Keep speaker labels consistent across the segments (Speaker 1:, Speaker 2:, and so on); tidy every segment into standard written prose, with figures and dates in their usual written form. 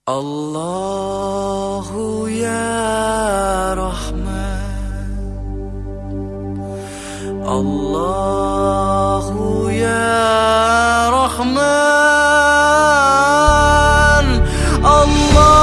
Speaker 1: Allahu ya Rahman, Allahu ya Rahman, Allah,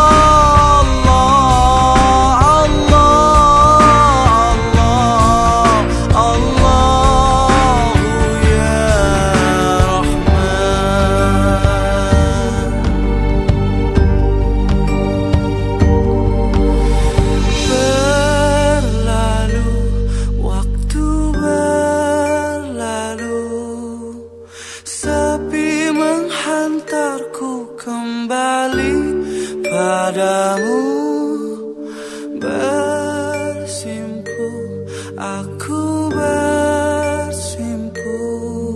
Speaker 1: ku kembali padamu, bersimpu, aku bersimpu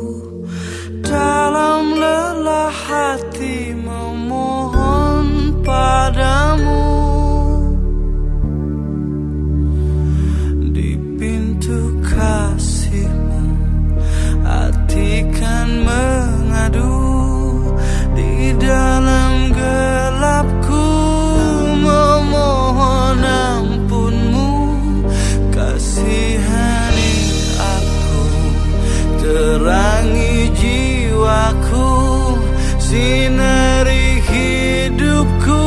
Speaker 1: dalam lelah hati memohon padamu. Di pintu kasihmu hati kan mengadu, di dalam gelapku memohon ampunmu. Kasihani aku, terangi jiwaku, sinari hidupku.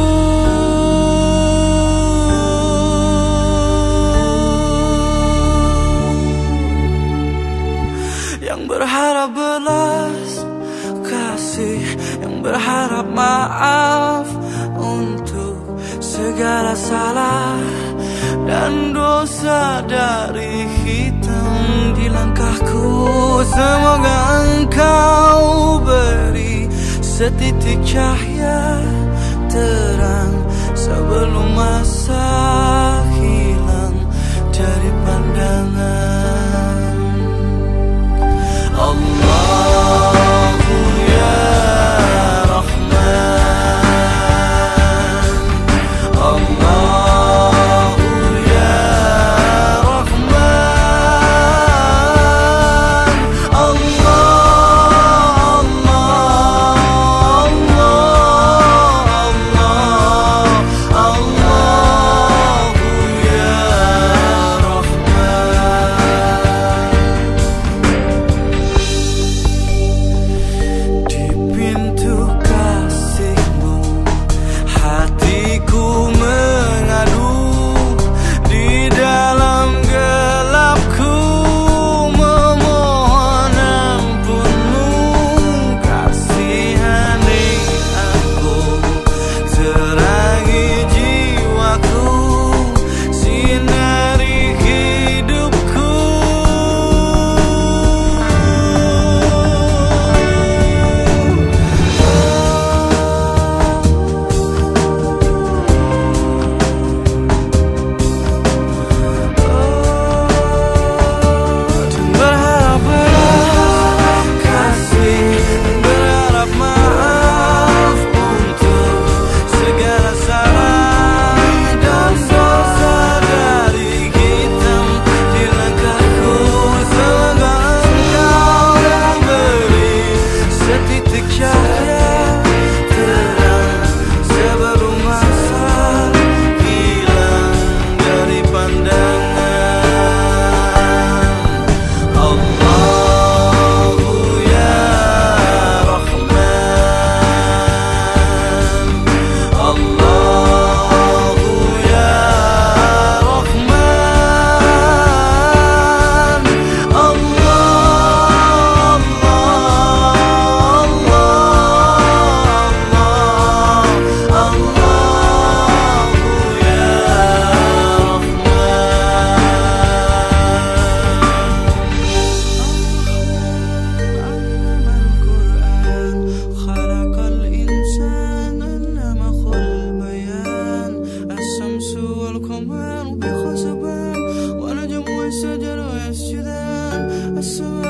Speaker 1: Yang berharap belas kasih, yang berharap maaf untuk segala salah dan dosa dari hitam di langkahku. Semoga engkau beri setitik cahaya terang sebelum masa hilang dari pandangan. Allahu ya Rahman, Allahu ya Rahman, Allah, Allah, Allah, Allahu ya Rahman. Di pintu kasihmu hatiku mengadu, di dalam gelapku memohon ampunmu. Kasihani aku, terangi jiwaku, sinari hidupku. Berharap belas kasih, berharap maaf untuk segala salah dan dosa dari hitam di langkahku. Semoga engkau beri setitik cahaya terang sebelum masa hilang dari pandangan. Allahu ya Rahman, Allahu ya Rahman, Allah, Allah, Allahu ya Rahman. Khalaqal insana allamahu al-bayan, as-samsu wal qamaru bi husban, wa najmu was-shajaru yasjudan, as-sama'u